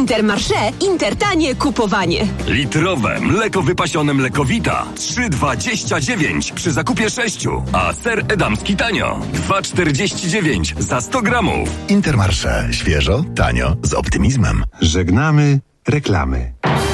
Intermarché, Intertanie kupowanie. Litrowe mleko wypasione Mlekowita 3,29 przy zakupie 6, a ser edamski tanio 2,49 za 100 gramów. Intermarché. Świeżo, tanio, z optymizmem. Żegnamy reklamy.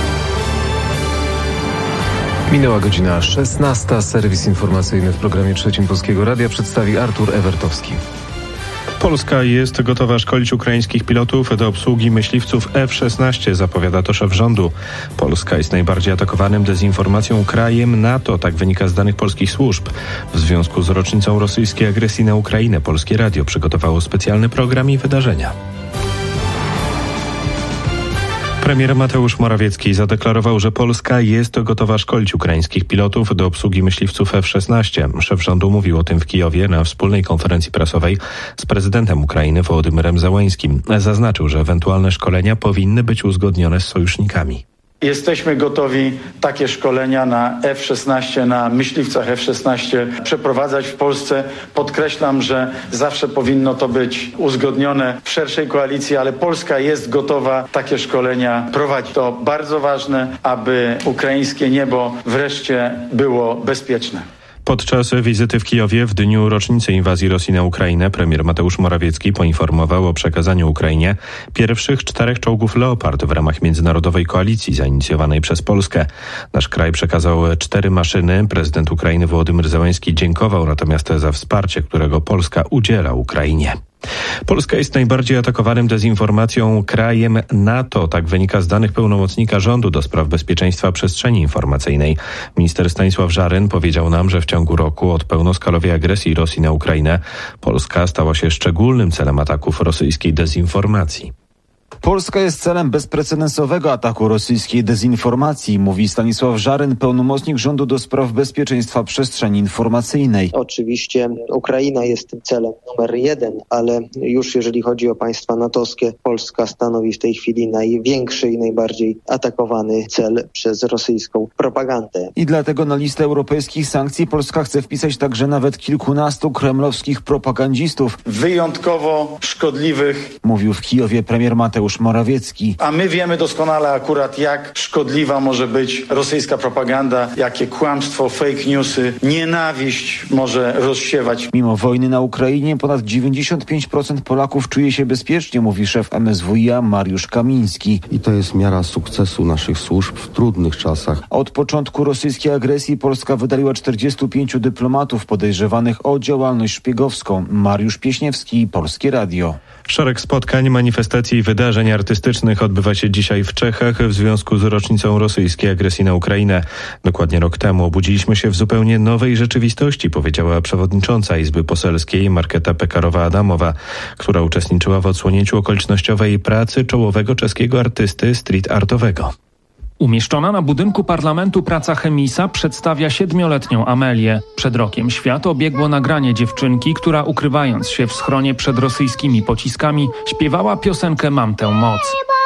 Minęła godzina 16. Serwis informacyjny w programie Trzecim Polskiego Radia przedstawi Artur Ewertowski. Polska jest gotowa szkolić ukraińskich pilotów do obsługi myśliwców F-16, zapowiada to szef rządu. Polska jest najbardziej atakowanym dezinformacją krajem NATO, tak wynika z danych polskich służb. W związku z rocznicą rosyjskiej agresji na Ukrainę Polskie Radio przygotowało specjalny program i wydarzenia. Premier Mateusz Morawiecki zadeklarował, że Polska jest gotowa szkolić ukraińskich pilotów do obsługi myśliwców F-16. Szef rządu mówił o tym w Kijowie na wspólnej konferencji prasowej z prezydentem Ukrainy Wołodymyrem Zełeńskim. Zaznaczył, że ewentualne szkolenia powinny być uzgodnione z sojusznikami. Jesteśmy gotowi takie szkolenia na F-16, na myśliwcach F-16 przeprowadzać w Polsce. Podkreślam, że zawsze powinno to być uzgodnione w szerszej koalicji, ale Polska jest gotowa takie szkolenia prowadzić. To bardzo ważne, aby ukraińskie niebo wreszcie było bezpieczne. Podczas wizyty w Kijowie w dniu rocznicy inwazji Rosji na Ukrainę premier Mateusz Morawiecki poinformował o przekazaniu Ukrainie pierwszych 4 czołgów Leopard w ramach międzynarodowej koalicji zainicjowanej przez Polskę. Nasz kraj przekazał 4 maszyny. Prezydent Ukrainy Wołodymyr Zełeński dziękował natomiast za wsparcie, którego Polska udziela Ukrainie. Polska jest najbardziej atakowanym dezinformacją krajem NATO, tak wynika z danych pełnomocnika rządu do spraw bezpieczeństwa przestrzeni informacyjnej. Minister Stanisław Żaryn powiedział nam, że w ciągu roku od pełnoskalowej agresji Rosji na Ukrainę Polska stała się szczególnym celem ataków rosyjskiej dezinformacji. Polska jest celem bezprecedensowego ataku rosyjskiej dezinformacji, mówi Stanisław Żaryn, pełnomocnik rządu do spraw bezpieczeństwa przestrzeni informacyjnej. Oczywiście Ukraina jest tym celem numer 1, ale już jeżeli chodzi o państwa natowskie, Polska stanowi w tej chwili największy i najbardziej atakowany cel przez rosyjską propagandę. I dlatego na listę europejskich sankcji Polska chce wpisać także nawet kilkunastu kremlowskich propagandzistów. Wyjątkowo szkodliwych, mówił w Kijowie premier Mateusz Morawiecki. A my wiemy doskonale akurat, jak szkodliwa może być rosyjska propaganda, jakie kłamstwo, fake newsy, nienawiść może rozsiewać. Mimo wojny na Ukrainie ponad 95% Polaków czuje się bezpiecznie, mówi szef MSWiA Mariusz Kamiński. I to jest miara sukcesu naszych służb w trudnych czasach. Od początku rosyjskiej agresji Polska wydaliła 45 dyplomatów podejrzewanych o działalność szpiegowską. Mariusz Pieśniewski, Polskie Radio. Szereg spotkań, manifestacji i wydarzeń artystycznych odbywa się dzisiaj w Czechach w związku z rocznicą rosyjskiej agresji na Ukrainę. Dokładnie rok temu obudziliśmy się w zupełnie nowej rzeczywistości, powiedziała przewodnicząca Izby Poselskiej Markéta Pekarowa-Adamowa, która uczestniczyła w odsłonięciu okolicznościowej pracy czołowego czeskiego artysty street artowego. Umieszczona na budynku parlamentu praca Chemisa przedstawia 7-letnią Amelię. Przed rokiem świat obiegło nagranie dziewczynki, która ukrywając się w schronie przed rosyjskimi pociskami śpiewała piosenkę Mam tę moc.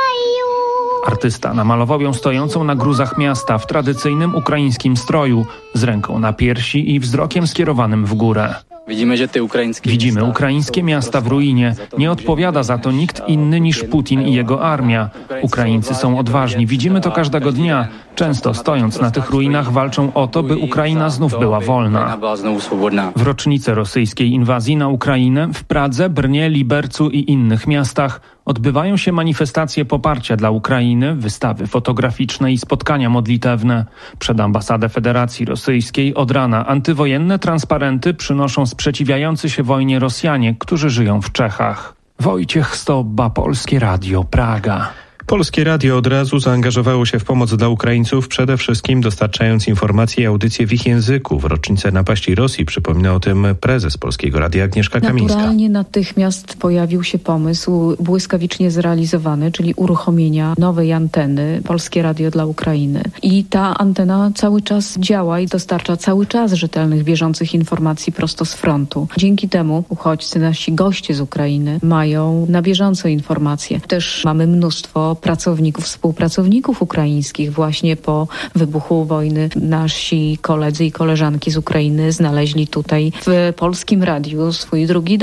Artysta namalował ją stojącą na gruzach miasta w tradycyjnym ukraińskim stroju, z ręką na piersi i wzrokiem skierowanym w górę. Widzimy ukraińskie miasta w ruinie. Nie odpowiada za to nikt inny niż Putin i jego armia. Ukraińcy są odważni. Widzimy to każdego dnia. Często stojąc na tych ruinach walczą o to, by Ukraina znów była wolna. W rocznicę rosyjskiej inwazji na Ukrainę w Pradze, Brnie, Libercu i innych miastach odbywają się manifestacje poparcia dla Ukrainy, wystawy fotograficzne i spotkania modlitewne. Przed ambasadę Federacji Rosyjskiej od rana antywojenne transparenty przynoszą sprzeciwiający się wojnie Rosjanie, którzy żyją w Czechach. Wojciech Stobba, Polskie Radio, Praga. Polskie Radio od razu zaangażowało się w pomoc dla Ukraińców, przede wszystkim dostarczając informacje i audycje w ich języku. W rocznicę napaści Rosji przypomina o tym prezes Polskiego Radia Agnieszka Kamińska. Naturalnie natychmiast pojawił się pomysł błyskawicznie zrealizowany, czyli uruchomienia nowej anteny Polskie Radio dla Ukrainy. I ta antena cały czas działa i dostarcza cały czas rzetelnych, bieżących informacji prosto z frontu. Dzięki temu uchodźcy, nasi goście z Ukrainy mają na bieżąco informacje. Też mamy mnóstwo pracowników, współpracowników ukraińskich. Właśnie po wybuchu wojny nasi koledzy i koleżanki z Ukrainy znaleźli tutaj w Polskim Radiu swój drugi dom.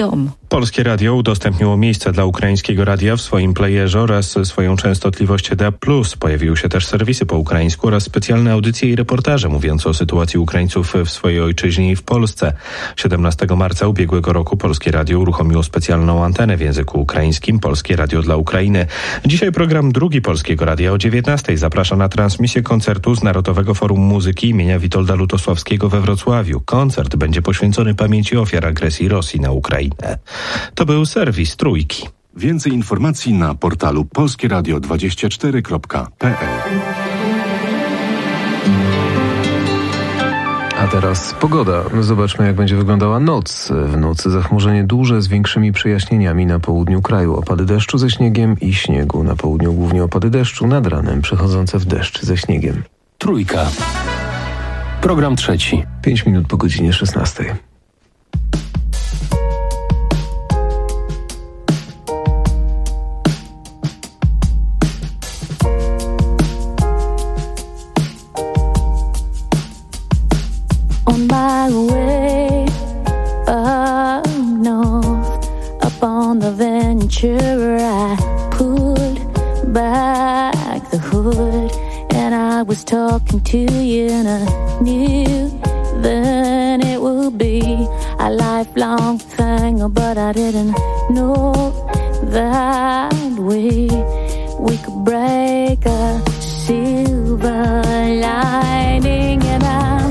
Polskie Radio udostępniło miejsce dla ukraińskiego radia w swoim playerze oraz swoją częstotliwość DAB+. Pojawiły się też serwisy po ukraińsku oraz specjalne audycje i reportaże mówiące o sytuacji Ukraińców w swojej ojczyźnie i w Polsce. 17 marca ubiegłego roku Polskie Radio uruchomiło specjalną antenę w języku ukraińskim Polskie Radio dla Ukrainy. Dzisiaj program Drugi Polskiego Radia o 19:00 zaprasza na transmisję koncertu z Narodowego Forum Muzyki imienia Witolda Lutosławskiego we Wrocławiu. Koncert będzie poświęcony pamięci ofiar agresji Rosji na Ukrainę. To był serwis Trójki. Więcej informacji na portalu polskieradio24.pl. A teraz pogoda. Zobaczmy, jak będzie wyglądała noc. W nocy zachmurzenie duże z większymi przejaśnieniami na południu kraju. Opady deszczu ze śniegiem i śniegu. Na południu głównie opady deszczu, nad ranem przechodzące w deszcz ze śniegiem. Trójka. Program trzeci. 5 minut po godzinie 16:00. On my way up north, up on the Ventura, I pulled back the hood and I was talking to you and I knew then it would be a lifelong thing, but I didn't know that we could break a silver lining. And I'm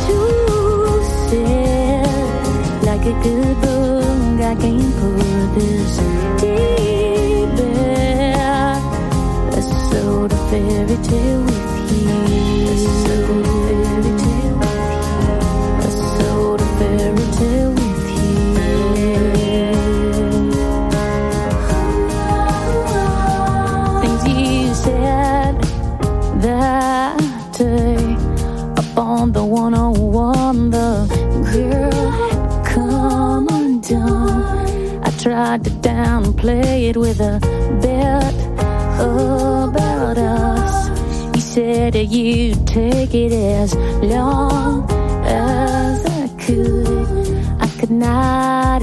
like a good book, I can't put this deep in. A sort of fairy tale with you. A sort of fairy tale with you. A sort of fairy tale with you. Things you said that day up on the 101, the girl come undone. I tried to downplay it with a bet about us. You said that you'd take it as long as I could not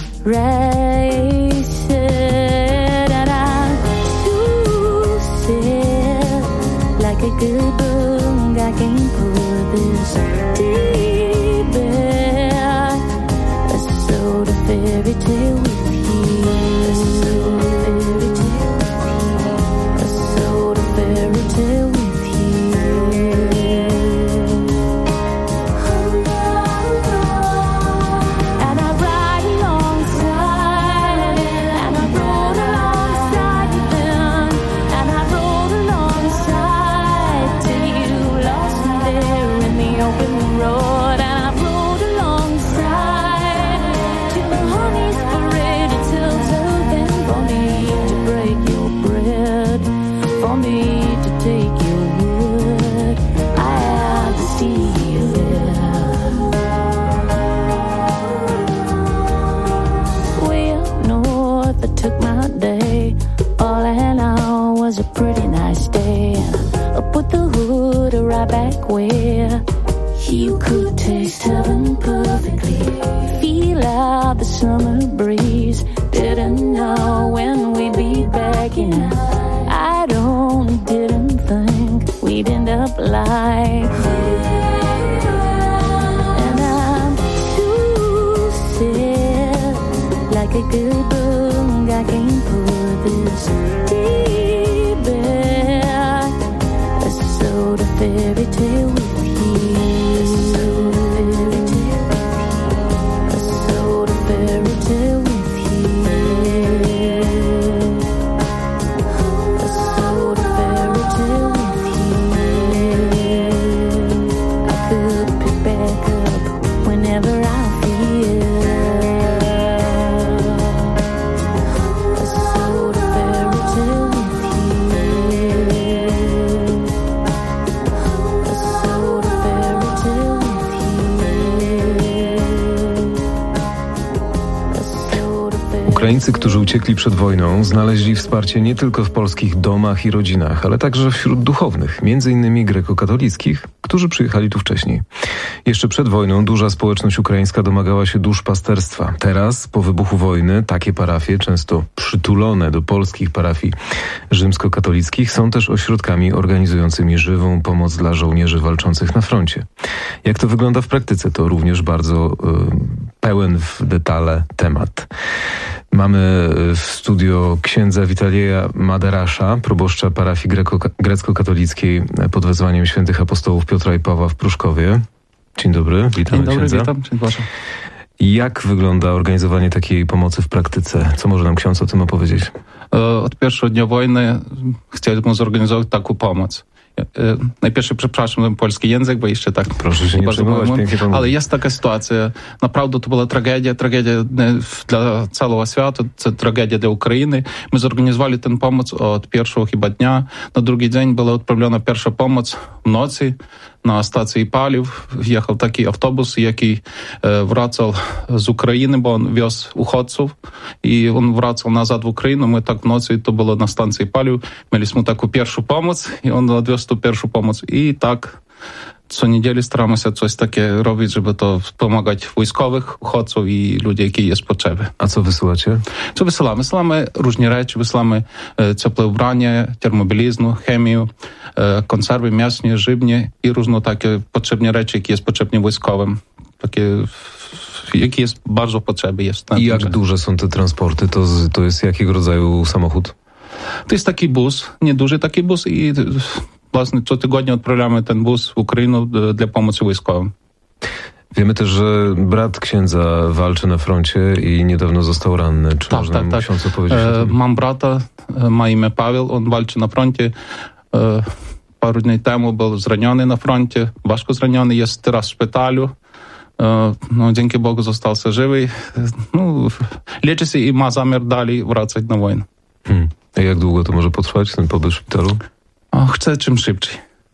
erase it. And I'm too sad, like a good book, I can't put this deep in. Fairy tale with you. A sort of fairy tale with you. A sort of fairy tale with you. And I ride alongside, and I rode alongside you then, and I rode alongside till you lost me there in the open road. And I rode alongside till the honey's parade. It tells open for me to break your bread, for me to take your wood. I have to see you there. Well, north, I took my day. All in all was a pretty nice day. I put the hood right back where you could taste heaven perfectly. Feel out the summer breeze. Didn't know when we'd be back in. I didn't think we'd end up like this. And I'm too sad, like a good book, I can't put this deep in. A sort of fairy tale with you. A sort of fairy tale with you. A sort of fairy tale with you. A sort of fairy tale with you. I could pick back up whenever I feel Ukraińcy, którzy uciekli przed wojną, znaleźli wsparcie nie tylko w polskich domach i rodzinach, ale także wśród duchownych, m.in. grekokatolickich, którzy przyjechali tu wcześniej. Jeszcze przed wojną duża społeczność ukraińska domagała się duszpasterstwa. Teraz, po wybuchu wojny, takie parafie, często przytulone do polskich parafii rzymskokatolickich, są też ośrodkami organizującymi żywą pomoc dla żołnierzy walczących na froncie. Jak to wygląda w praktyce? To również bardzo pełen w detale temat. Mamy w studio księdza Witalieja Maderasza, proboszcza parafii grecko-katolickiej pod wezwaniem świętych apostołów Piotra i Pawła w Pruszkowie. Dzień dobry, witamy księdza. Witam. Dzień dobry. Jak wygląda organizowanie takiej pomocy w praktyce? Co może nam ksiądz o tym opowiedzieć? Od pierwszego dnia wojny chcieliśmy zorganizować taką pomoc. Najpierw przepraszam za polski język, bo jeszcze tak... Proszę się nie przejmować, pięknie pan mówi. Ale jest taka sytuacja. Naprawdę to była tragedia dla całego świata, to tragedia dla Ukrainy. My zorganizowali tę pomoc od pierwszego chyba dnia. Na drugi dzień była odprawiona pierwsza pomoc w nocy na stacji paliw. Wjechał taki autobus, jaki wracał z Ukrainy, bo on wiózł uchodźców i on wracał nazad w Ukrainę. My tak w nocy, to było na stacji paliw. Mieliśmy taką pierwszą pomoc i on odwiózł tą pierwszą pomoc. I tak co niedzielę staramy się coś takie robić, żeby to pomagać wojskowych, uchodźców i ludzi, jakie jest potrzeby. A co wysyłacie? Co wysyłamy? Wysyłamy różne rzeczy, wysyłamy ciepłe ubranie, termobiliznę, chemię, konserwy mięsne, żywne i różne takie potrzebne rzeczy, jakie jest potrzebne wojskowym. Takie, jakie jest bardzo potrzeby. I jak duże są te transporty? To jest jakiego rodzaju samochód? To jest taki bus, nieduży taki bus i właśnie co tygodnia odprawiamy ten bus w Ukrainę dla pomocy wojskowym. Wiemy też, że brat księdza walczy na froncie i niedawno został ranny. Czy można nam ksiądz opowiedzieć o tym? Mam brata, ma imię Paweł, on walczy na froncie. Parę dni temu był zraniony na froncie, ważko zraniony, jest teraz w szpitalu. No, dzięki Bogu został żywy. No, leczy się i ma zamiar dalej wracać na wojnę. A jak długo to może potrwać, ten pobyt w szpitalu? Chcę czym szybciej.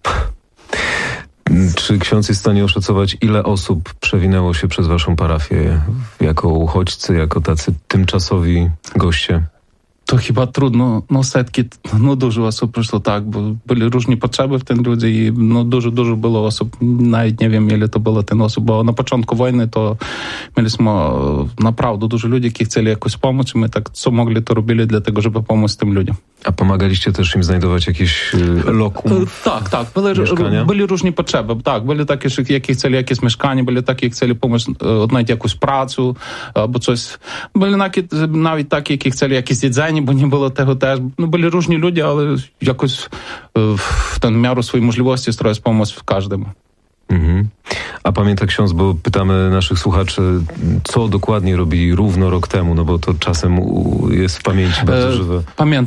Czy ksiądz jest w stanie oszacować, ile osób przewinęło się przez waszą parafię jako uchodźcy, jako tacy tymczasowi goście? To chyba trudno, setki, dużo osób przyszło, tak, bo byli różne potrzeby w tym ludzie i dużo było osób, nawet nie wiem, ile to było ten osób, bo na początku wojny to mieliśmy naprawdę dużo ludzi, którzy chcieli jakoś pomóc i my tak co mogli to robili dlatego, żeby pomóc tym ludziom. A pomagaliście też im znajdować jakieś lokum? Tak, byli różne potrzeby, tak, byli takie, jakie chcieli jakieś mieszkanie, byli takie, chcieli pomóc odnaleźć jakąś pracę, albo coś, byli nawet takie, jakie chcieli jakieś jedzenie, bo nie było tego też. Byli różni ludzie, ale jakoś w tę miarę swojej możliwości starałem pomóc każdemu. A pamięta ksiądz, bo pytamy naszych słuchaczy, co dokładnie robili równo rok temu, no bo to czasem jest w pamięci bardzo żywe.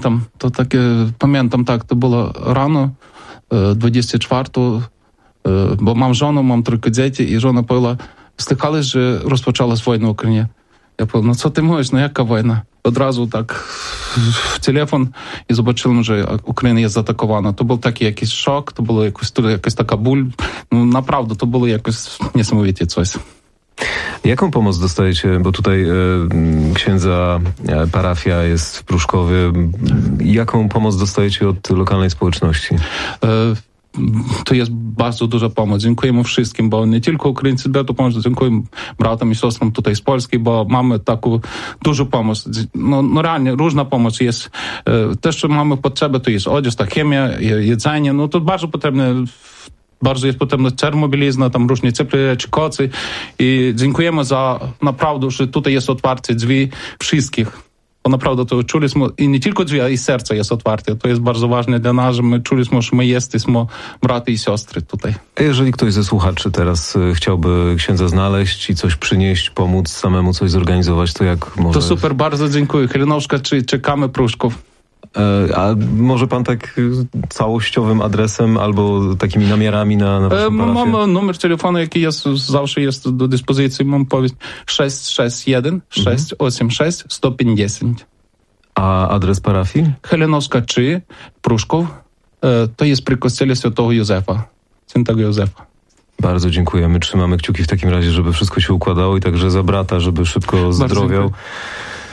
Pamiętam, tak, to było rano 24, bo mam żonę, mam trójkę dzieci i żona powiedziała, słychałeś, że rozpoczęła się wojna w Ukrainie. Ja powiedział, co ty mówisz, jaka wojna? Od razu tak w telefon i zobaczyłem, że Ukraina jest zaatakowana. To był taki jakiś szok, to było jakaś taka ból. Naprawdę, to było jakoś niesamowicie coś. Jaką pomoc dostajecie? Bo tutaj księdza parafia jest w Pruszkowie. Jaką pomoc dostajecie od lokalnej społeczności? To jest bardzo duża pomoc. Dziękujemy wszystkim, bo nie tylko Ukraińcy dają pomoc, dziękuję bratom i siostrom tutaj z Polski, bo mamy taką dużą pomoc. No realnie, różna pomoc jest. Też, co mamy potrzeby, to jest odzież, ta chemia, jedzenie, no to bardzo jest potrzebna termobilizna, tam różne ciepłe rzeczy, kocy i dziękujemy za naprawdę, że tutaj jest otwarte drzwi wszystkich. Bo naprawdę to czuliśmy, i nie tylko drzwi, ale i serce jest otwarte. To jest bardzo ważne dla nas, że my czuliśmy, że my jesteśmy braty i siostry tutaj. A jeżeli ktoś ze słuchaczy teraz chciałby księdza znaleźć i coś przynieść, pomóc samemu coś zorganizować, to jak może... To super, bardzo dziękuję. Helenowska, czekamy Pruszków. A może pan tak całościowym adresem albo takimi namiarami na waszą parafię? Mam numer telefonu, jaki zawsze jest do dyspozycji. Mam powiedzieć 661 686 150. A adres parafii? Helenowska 3, Pruszków. To jest przy kościele Świętego Józefa, Świętego Józefa. Bardzo dziękujemy. Trzymamy kciuki w takim razie, żeby wszystko się układało i także za brata, żeby szybko zdrowiał.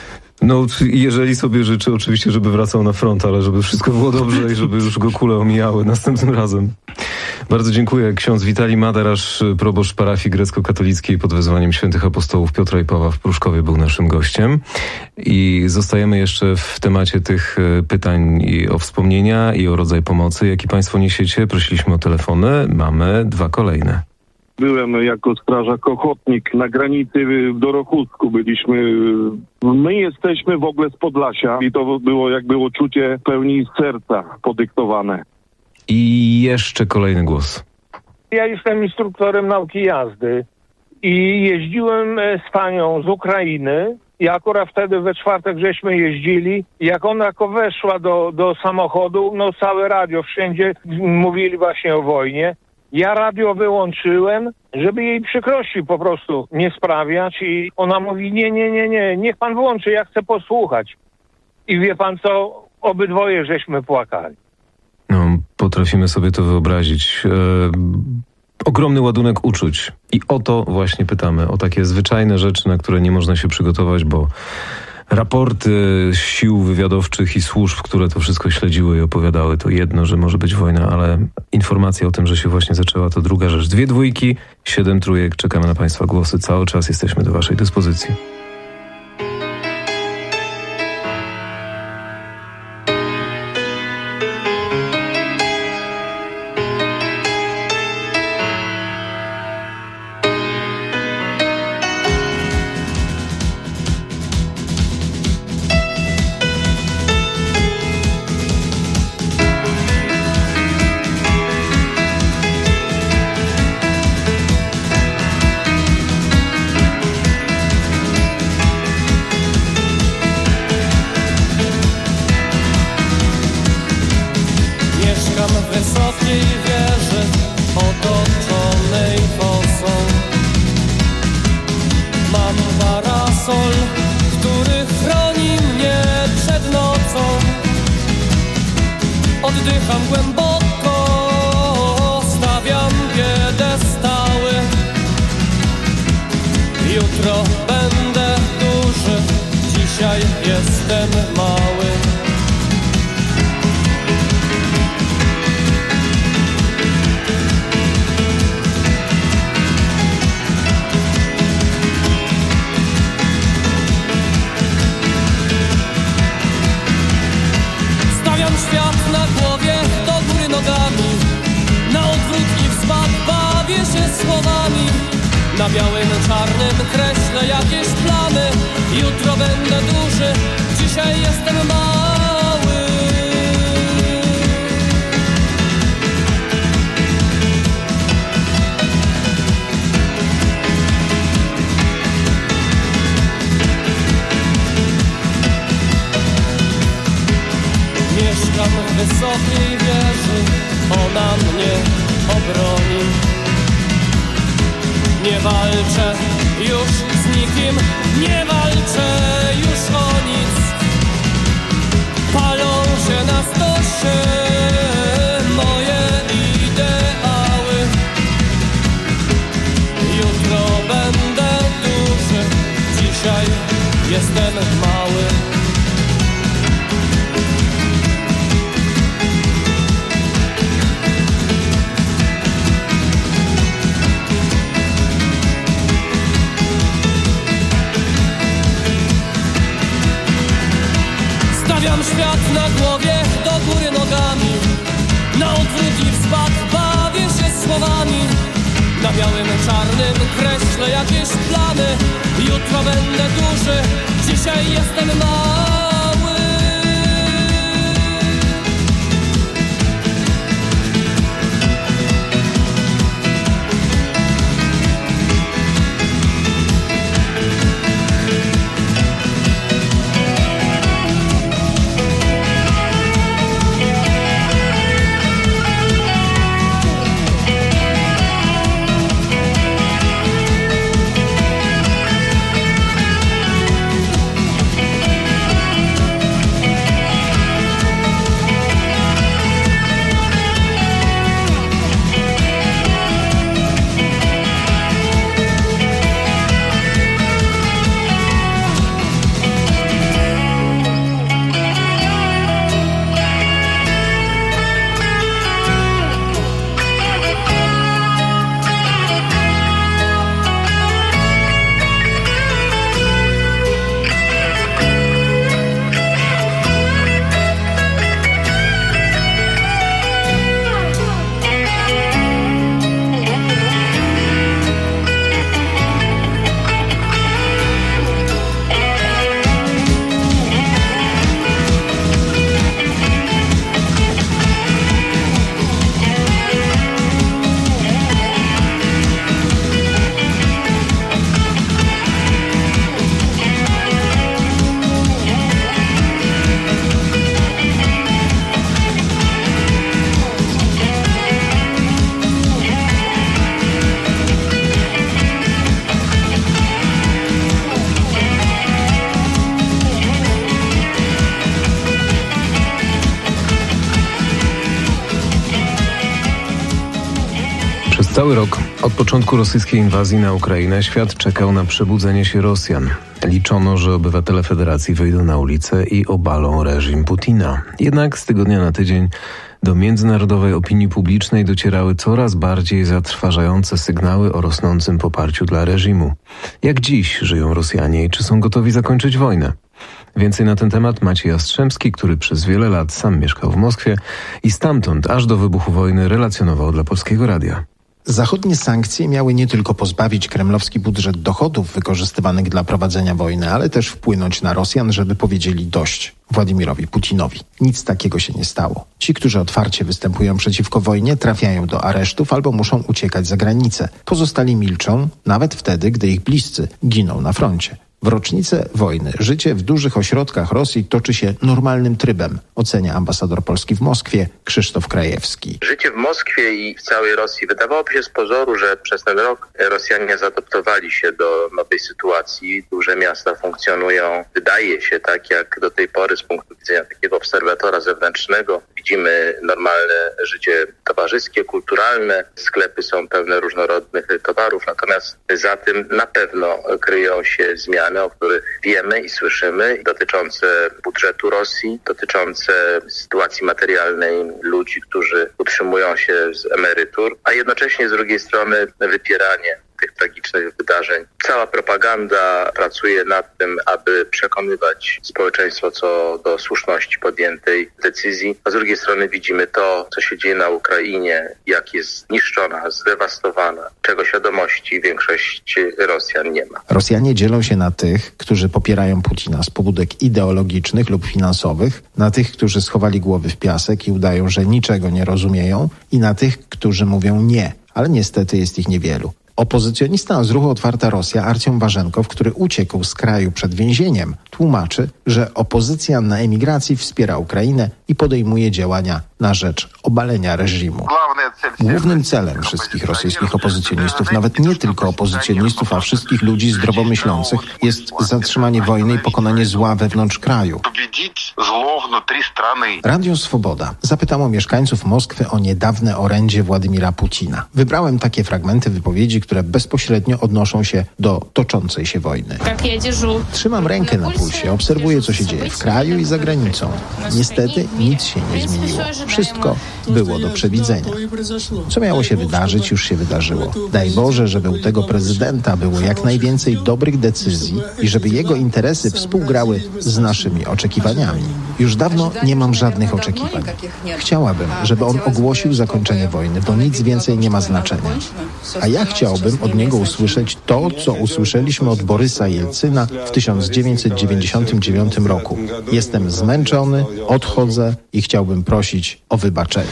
No, jeżeli sobie życzy oczywiście, żeby wracał na front, ale żeby wszystko było dobrze i żeby już go kule omijały następnym razem. Bardzo dziękuję. Ksiądz Witalij Madarasz, proboszcz parafii grecko-katolickiej pod wezwaniem świętych apostołów Piotra i Pawła w Pruszkowie był naszym gościem. I zostajemy jeszcze w temacie tych pytań i o wspomnienia i o rodzaj pomocy, jaki państwo niesiecie. Prosiliśmy o telefony. Mamy 2 kolejne. Byłem jako strażak ochotnik na granicy w Dorochusku. Byliśmy. My jesteśmy w ogóle z Podlasia i to było jakby uczucie pełni serca podyktowane. I jeszcze kolejny głos. Ja jestem instruktorem nauki jazdy i jeździłem z panią z Ukrainy i akurat wtedy we czwartek żeśmy jeździli. Jak ona weszła do samochodu, no całe radio, wszędzie mówili właśnie o wojnie. Ja radio wyłączyłem, żeby jej przykrości po prostu nie sprawiać i ona mówi nie, niech pan włączy, ja chcę posłuchać. I wie pan co, obydwoje żeśmy płakali. No, potrafimy sobie to wyobrazić. Ogromny ładunek uczuć. I o to właśnie pytamy. O takie zwyczajne rzeczy, na które nie można się przygotować, bo raporty sił wywiadowczych i służb, które to wszystko śledziły i opowiadały, to jedno, że może być wojna, ale informacja o tym, że się właśnie zaczęła, to druga rzecz. 2 dwójki, 7 trójek. Czekamy na państwa głosy. Cały czas jesteśmy do waszej dyspozycji. Na białym, czarnym kreślę jakieś plany. Jutro będę duży, dzisiaj jestem mały. Mieszkam w wysokiej wieży, ona mnie obroni. Nie walczę już z nikim, nie walczę już o nic. Palą się na stosie moje ideały. Jutro będę duży, dzisiaj jestem mały. Stawiam świat na głowie, do góry nogami. Na odwrót i w spad bawię się słowami. Na białym, czarnym kreślę jakieś plany. Jutro będę duży, dzisiaj jestem mały. Cały rok od początku rosyjskiej inwazji na Ukrainę świat czekał na przebudzenie się Rosjan. Liczono, że obywatele Federacji wyjdą na ulicę i obalą reżim Putina. Jednak z tygodnia na tydzień do międzynarodowej opinii publicznej docierały coraz bardziej zatrważające sygnały o rosnącym poparciu dla reżimu. Jak dziś żyją Rosjanie i czy są gotowi zakończyć wojnę? Więcej na ten temat Maciej Jastrzębski, który przez wiele lat sam mieszkał w Moskwie i stamtąd aż do wybuchu wojny relacjonował dla Polskiego Radia. Zachodnie sankcje miały nie tylko pozbawić kremlowski budżet dochodów wykorzystywanych dla prowadzenia wojny, ale też wpłynąć na Rosjan, żeby powiedzieli dość Władimirowi Putinowi. Nic takiego się nie stało. Ci, którzy otwarcie występują przeciwko wojnie, trafiają do aresztów albo muszą uciekać za granicę. Pozostali milczą, nawet wtedy, gdy ich bliscy giną na froncie. W rocznicę wojny życie w dużych ośrodkach Rosji toczy się normalnym trybem, ocenia ambasador Polski w Moskwie Krzysztof Krajewski. Życie w Moskwie i w całej Rosji wydawałoby się z pozoru, że przez ten rok Rosjanie zaadoptowali się do nowej sytuacji. Duże miasta funkcjonują, wydaje się, tak jak do tej pory z punktu widzenia takiego obserwatora zewnętrznego. Widzimy normalne życie towarzyskie, kulturalne, sklepy są pełne różnorodnych towarów, natomiast za tym na pewno kryją się zmiany, o których wiemy i słyszymy, dotyczące budżetu Rosji, dotyczące sytuacji materialnej ludzi, którzy utrzymują się z emerytur, a jednocześnie z drugiej strony wypieranie tych tragicznych wydarzeń. Cała propaganda pracuje nad tym, aby przekonywać społeczeństwo co do słuszności podjętej decyzji, a z drugiej strony widzimy to, co się dzieje na Ukrainie, jak jest zniszczona, zdewastowana, czego świadomości większość Rosjan nie ma. Rosjanie dzielą się na tych, którzy popierają Putina z pobudek ideologicznych lub finansowych, na tych, którzy schowali głowy w piasek i udają, że niczego nie rozumieją, i na tych, którzy mówią nie, ale niestety jest ich niewielu. Opozycjonista z ruchu Otwarta Rosja Artiom Warzenkow, który uciekł z kraju przed więzieniem, tłumaczy, że opozycja na emigracji wspiera Ukrainę i podejmuje działania na rzecz obalenia reżimu. Głównym celem wszystkich rosyjskich opozycjonistów, nawet nie tylko opozycjonistów, a wszystkich ludzi zdrowomyślących, jest zatrzymanie wojny i pokonanie zła wewnątrz kraju. Radio Swoboda zapytało mieszkańców Moskwy o niedawne orędzie Władimira Putina. Wybrałem takie fragmenty wypowiedzi, które bezpośrednio odnoszą się do toczącej się wojny. Trzymam rękę na pulsie, obserwuję, co się dzieje w kraju i za granicą. Niestety nic się nie zmieniło. Wszystko było do przewidzenia. Co miało się wydarzyć, już się wydarzyło. Daj Boże, żeby u tego prezydenta było jak najwięcej dobrych decyzji i żeby jego interesy współgrały z naszymi oczekiwaniami. Już dawno nie mam żadnych oczekiwań. Chciałabym, żeby on ogłosił zakończenie wojny, bo nic więcej nie ma znaczenia. A ja chciałbym od niego usłyszeć to, co usłyszeliśmy od Borysa Jelcyna w 1999 roku. Jestem zmęczony, odchodzę i chciałbym prosić o wybaczenie.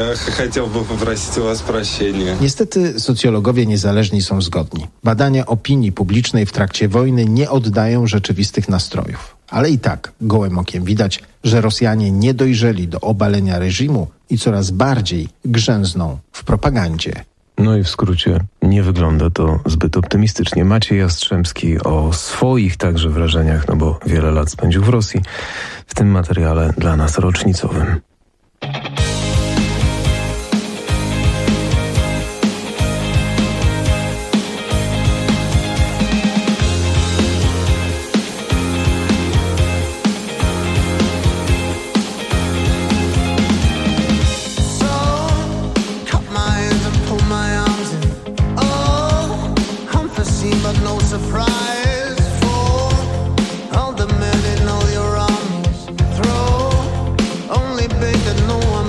Niestety socjologowie niezależni są zgodni. Badania opinii publicznej w trakcie wojny nie oddają rzeczywistych nastrojów. Ale i tak gołym okiem widać, że Rosjanie nie dojrzeli do obalenia reżimu i coraz bardziej grzęzną w propagandzie. No i w skrócie, nie wygląda to zbyt optymistycznie. Maciej Jastrzębski o swoich także wrażeniach, no bo wiele lat spędził w Rosji, w tym materiale dla nas rocznicowym. No one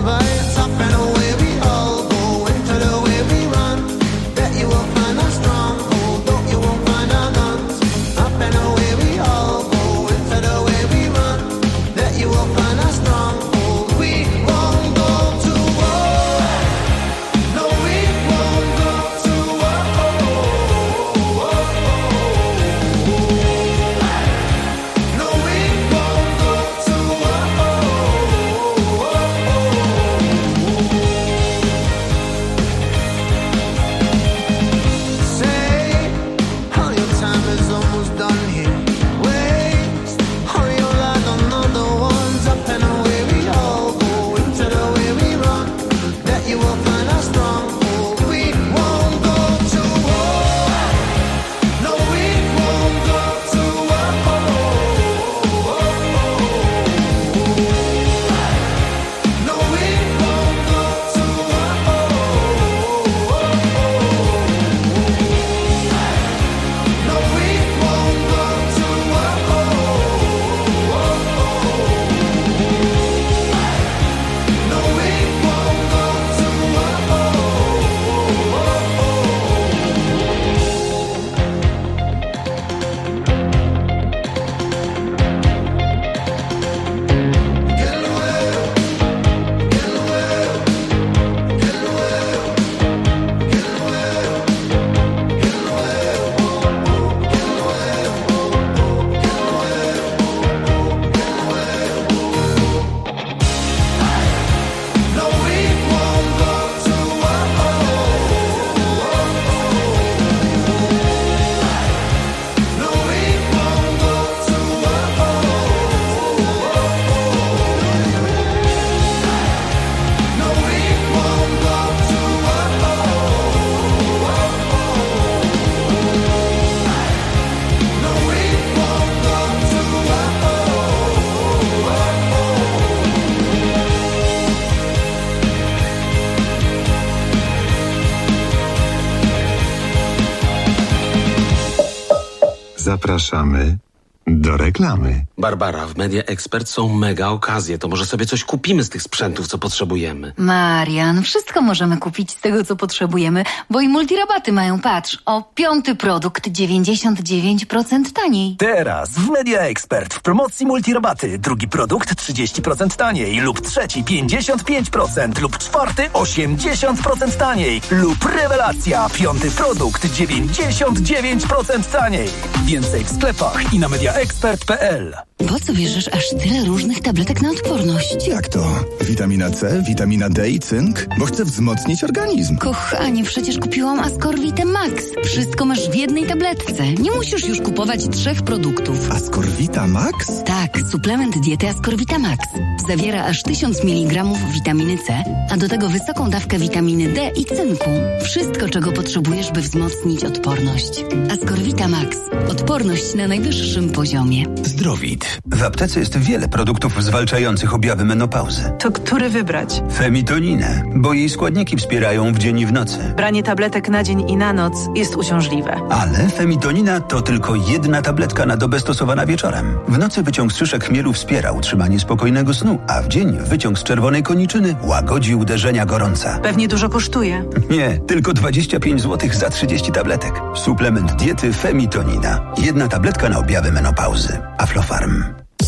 Zapraszamy do reklamy. Barbara, w Media Expert są mega okazje. To może sobie coś kupimy z tych sprzętów, co potrzebujemy. Marian, wszystko możemy kupić z tego, co potrzebujemy, bo i multirabaty mają, patrz, o 5. produkt 99% taniej. Teraz w Media Expert w promocji multirabaty. Drugi produkt 30% taniej lub trzeci 55% lub czwarty 80% taniej lub rewelacja, 5. produkt 99% taniej. Więcej w sklepach i na mediaexpert.pl. Po co bierzesz aż tyle różnych tabletek na odporność? Jak to? Witamina C, witamina D i cynk? Bo chcę wzmocnić organizm. Kochanie, przecież kupiłam Ascorvitę Max. Wszystko masz w jednej tabletce. Nie musisz już kupować 3 produktów. Ascorvita Max? Tak, suplement diety Ascorvita Max. Zawiera aż 1000 mg witaminy C, a do tego wysoką dawkę witaminy D i cynku. Wszystko, czego potrzebujesz, by wzmocnić odporność. Ascorvita Max. Odporność na najwyższym poziomie. Zdrowit. W aptece jest wiele produktów zwalczających objawy menopauzy. To który wybrać? Femitoninę, bo jej składniki wspierają w dzień i w nocy. Branie tabletek na dzień i na noc jest uciążliwe. Ale femitonina to tylko jedna tabletka na dobę stosowana wieczorem. W nocy wyciąg z szyszek chmielu wspiera utrzymanie spokojnego snu, a w dzień wyciąg z czerwonej koniczyny łagodzi uderzenia gorąca. Pewnie dużo kosztuje. Nie, tylko 25 zł za 30 tabletek. Suplement diety Femitonina. Jedna tabletka na objawy menopauzy. Aflofarm.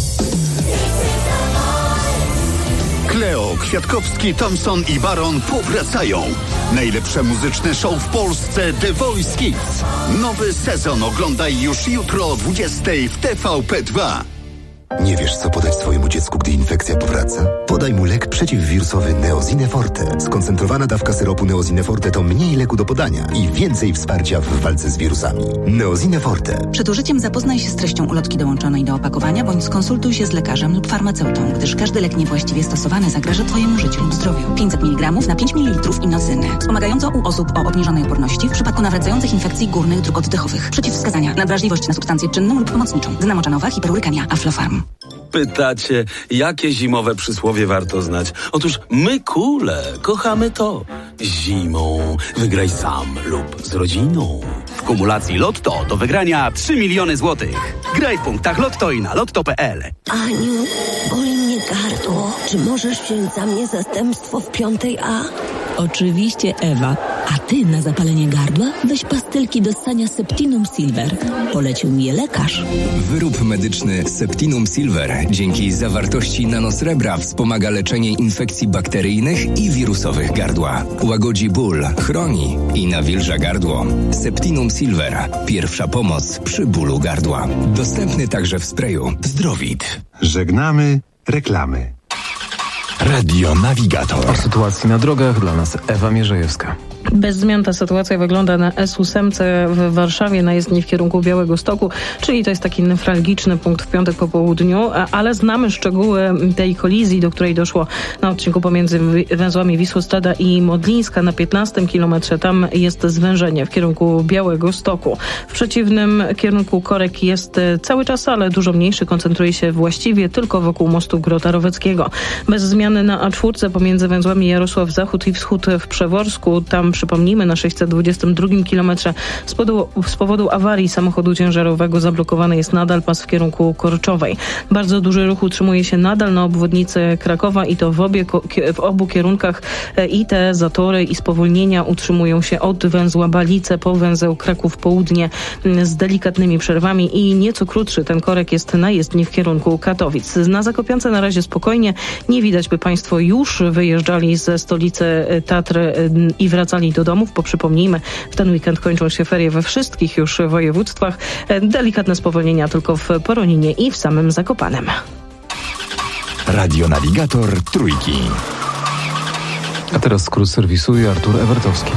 Kleo, Kwiatkowski, Thompson i Baron powracają. Najlepsze muzyczne show w Polsce The Voice Kids. Nowy sezon oglądaj już jutro o 20:00 w TVP2. Nie wiesz, co podać swojemu dziecku, gdy infekcja powraca? Podaj mu lek przeciwwirusowy Neosine Forte. Skoncentrowana dawka syropu Neosine Forte to mniej leku do podania i więcej wsparcia w walce z wirusami. Neosine Forte. Przed użyciem zapoznaj się z treścią ulotki dołączonej do opakowania bądź skonsultuj się z lekarzem lub farmaceutą, gdyż każdy lek niewłaściwie stosowany zagraża Twojemu życiu lub zdrowiu. 500 mg na 5 ml inocyny. Wspomagająco u osób o obniżonej odporności w przypadku nawracających infekcji górnych dróg oddechowych. Przeciwwskazania: nadwrażliwość na substancję czynną lub pomocniczą. Gna moczanowa, hiperurykemia, Aflofarm. Pytacie, jakie zimowe przysłowie warto znać? Otóż my kule kochamy to. Zimą wygraj sam lub z rodziną. W kumulacji Lotto do wygrania 3 miliony złotych. Graj w punktach Lotto i na lotto.pl. Aniu, boli mnie gardło. Czy możesz wziąć za mnie zastępstwo w 5A? Oczywiście, Ewa. A ty na zapalenie gardła weź pastylki do ssania Septinum Silver. Polecił mi je lekarz. Wyrób medyczny Septinum Silver dzięki zawartości nanosrebra wspomaga leczenie infekcji bakteryjnych i wirusowych gardła. Łagodzi ból, chroni i nawilża gardło. Septinum Silver. Pierwsza pomoc przy bólu gardła. Dostępny także w sprayu. Zdrowit. Żegnamy reklamy. Radio Navigator. O sytuacji na drogach dla nas Ewa Mierzejewska. Bez zmian ta sytuacja wygląda na S8 w Warszawie na jezdni w kierunku Białegostoku, czyli to jest taki newralgiczny punkt w piątek po południu, ale znamy szczegóły tej kolizji, do której doszło na odcinku pomiędzy węzłami Wisłostada i Modlińska na 15 kilometrze. Tam jest zwężenie w kierunku Białegostoku. W przeciwnym kierunku korek jest cały czas, ale dużo mniejszy, koncentruje się właściwie tylko wokół mostu Grota Roweckiego. Bez zmiany na A4 pomiędzy węzłami Jarosław Zachód i Wschód w Przeworsku. Tam przypomnijmy, na 622 kilometrze z powodu awarii samochodu ciężarowego zablokowany jest nadal pas w kierunku Korczowej. Bardzo duży ruch utrzymuje się nadal na obwodnicy Krakowa i to w obu kierunkach i te zatory i spowolnienia utrzymują się od węzła Balice po węzeł Kraków Południe z delikatnymi przerwami i nieco krótszy ten korek jest na jezdni w kierunku Katowic. Na Zakopiance na razie spokojnie, nie widać, by państwo już wyjeżdżali ze stolicy Tatr i wracali do domów, bo przypomnijmy, w ten weekend kończą się ferie we wszystkich już województwach. Delikatne spowolnienia tylko w Poroninie i w samym Zakopanem. Radio Navigator Trójki. A teraz skrót serwisu i Artur Ewertowski.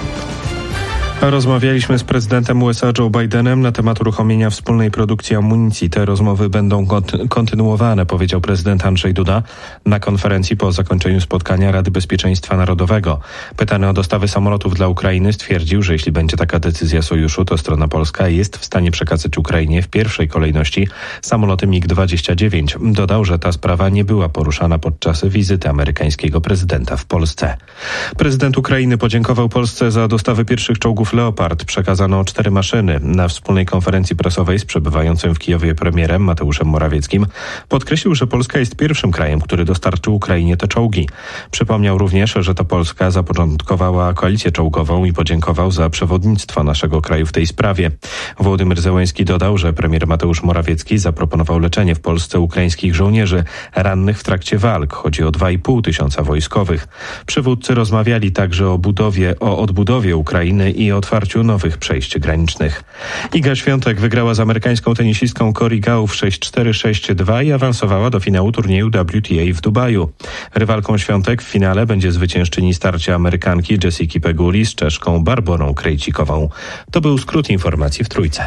Rozmawialiśmy z prezydentem USA Joe Bidenem na temat uruchomienia wspólnej produkcji amunicji. Te rozmowy będą kontynuowane, powiedział prezydent Andrzej Duda na konferencji po zakończeniu spotkania Rady Bezpieczeństwa Narodowego. Pytany o dostawy samolotów dla Ukrainy stwierdził, że jeśli będzie taka decyzja sojuszu, to strona polska jest w stanie przekazać Ukrainie w pierwszej kolejności samoloty MiG-29. Dodał, że ta sprawa nie była poruszana podczas wizyty amerykańskiego prezydenta w Polsce. Prezydent Ukrainy podziękował Polsce za dostawę pierwszych czołgów czołgów Leopard przekazano 4 maszyny. Na wspólnej konferencji prasowej z przebywającym w Kijowie premierem Mateuszem Morawieckim podkreślił, że Polska jest pierwszym krajem, który dostarczył Ukrainie te czołgi. Przypomniał również, że to Polska zapoczątkowała koalicję czołgową i podziękował za przewodnictwo naszego kraju w tej sprawie. Wołodymyr Zełenski dodał, że premier Mateusz Morawiecki zaproponował leczenie w Polsce ukraińskich żołnierzy rannych w trakcie walk. Chodzi o 2,5 tysiąca wojskowych. Przywódcy rozmawiali także o odbudowie Ukrainy i otwarciu nowych przejść granicznych. Iga Świątek wygrała z amerykańską tenisistką Cory Gauff 6-4, 6-2 i awansowała do finału turnieju WTA w Dubaju. Rywalką Świątek w finale będzie zwyciężczyni starcia Amerykanki Jessiki Peguli z Czeszką Barborą Krejcikową. To był skrót informacji w Trójce.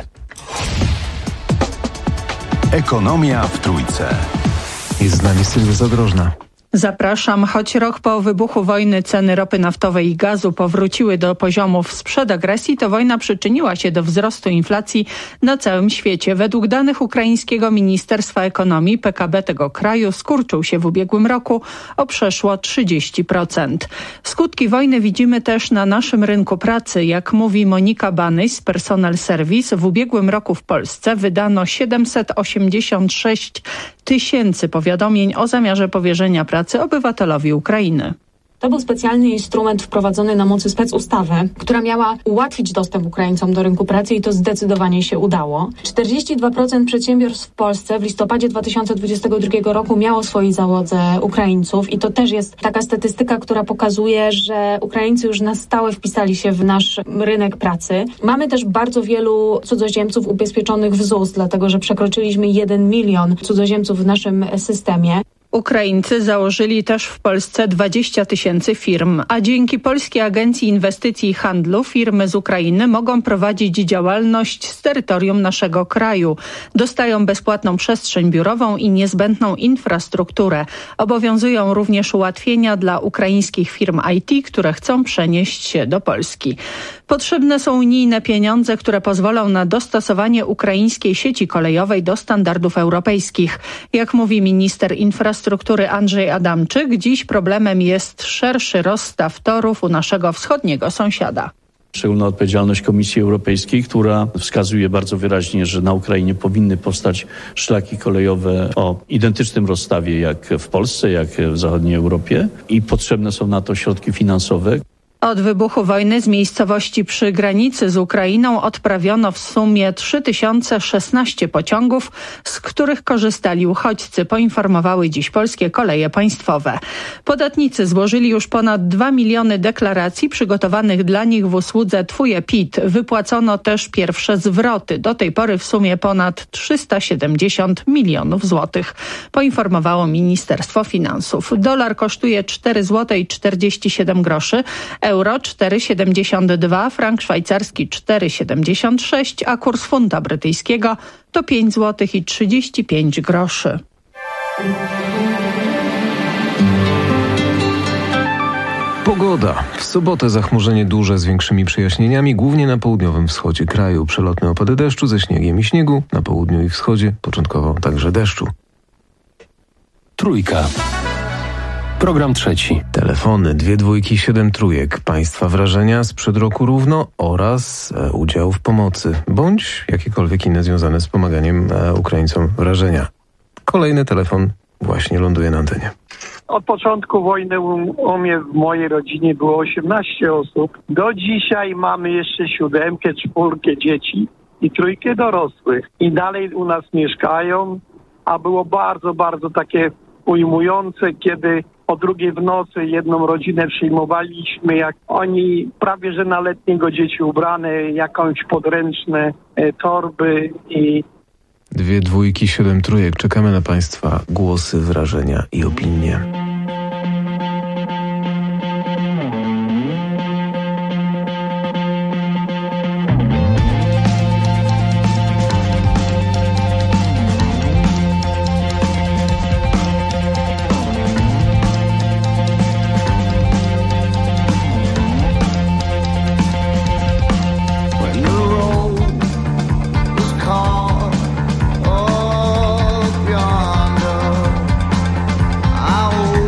Ekonomia w Trójce. Jest z nami Sylwia Zadrożna. Zapraszam. Choć rok po wybuchu wojny ceny ropy naftowej i gazu powróciły do poziomów sprzed agresji, to wojna przyczyniła się do wzrostu inflacji na całym świecie. Według danych ukraińskiego Ministerstwa Ekonomii PKB tego kraju skurczył się w ubiegłym roku o przeszło 30%. Skutki wojny widzimy też na naszym rynku pracy. Jak mówi Monika Banyś z Personal Service, w ubiegłym roku w Polsce wydano 786 tysięcy powiadomień o zamiarze powierzenia pracy obywatelowi Ukrainy. To był specjalny instrument wprowadzony na mocy specustawy, która miała ułatwić dostęp Ukraińcom do rynku pracy i to zdecydowanie się udało. 42% przedsiębiorstw w Polsce w listopadzie 2022 roku miało w swojej załodze Ukraińców i to też jest taka statystyka, która pokazuje, że Ukraińcy już na stałe wpisali się w nasz rynek pracy. Mamy też bardzo wielu cudzoziemców ubezpieczonych w ZUS, dlatego że przekroczyliśmy 1 milion cudzoziemców w naszym systemie. Ukraińcy założyli też w Polsce 20 tysięcy firm, a dzięki Polskiej Agencji Inwestycji i Handlu firmy z Ukrainy mogą prowadzić działalność z terytorium naszego kraju. Dostają bezpłatną przestrzeń biurową i niezbędną infrastrukturę. Obowiązują również ułatwienia dla ukraińskich firm IT, które chcą przenieść się do Polski. Potrzebne są unijne pieniądze, które pozwolą na dostosowanie ukraińskiej sieci kolejowej do standardów europejskich. Jak mówi minister infrastruktury Andrzej Adamczyk, dziś problemem jest szerszy rozstaw torów u naszego wschodniego sąsiada. Szczególna odpowiedzialność Komisji Europejskiej, która wskazuje bardzo wyraźnie, że na Ukrainie powinny powstać szlaki kolejowe o identycznym rozstawie jak w Polsce, jak w zachodniej Europie i potrzebne są na to środki finansowe. Od wybuchu wojny z miejscowości przy granicy z Ukrainą odprawiono w sumie 3016 pociągów, z których korzystali uchodźcy, poinformowały dziś Polskie Koleje Państwowe. Podatnicy złożyli już ponad 2 miliony deklaracji przygotowanych dla nich w usłudze Twój PIT. Wypłacono też pierwsze zwroty. Do tej pory w sumie ponad 370 milionów złotych, poinformowało Ministerstwo Finansów. Dolar kosztuje 4 zł i 47 groszy, euro 4,72, frank szwajcarski 4,76, a kurs funta brytyjskiego to 5 zł i 35 groszy. Pogoda. W sobotę zachmurzenie duże z większymi przejaśnieniami, głównie na południowym wschodzie kraju. Przelotne opady deszczu ze śniegiem i śniegu, na południu i wschodzie początkowo także deszczu. Trójka. Program trzeci. Telefony 2 dwójki 7 trójek. Państwa wrażenia sprzed roku równo oraz udział w pomocy, bądź jakiekolwiek inne związane z pomaganiem Ukraińcom wrażenia. Kolejny telefon właśnie ląduje na antenie. Od początku wojny u mnie w mojej rodzinie było 18 osób. Do dzisiaj mamy jeszcze 7, 4 dzieci i 3 dorosłych. I dalej u nas mieszkają, a było bardzo, bardzo takie ujmujące, kiedy o 2 w nocy jedną rodzinę przyjmowaliśmy, jak oni prawie że na letniego dzieci ubrane, jakąś podręczne torby i... 2 dwójki 7 trójek. Czekamy na Państwa głosy, wrażenia i opinie. I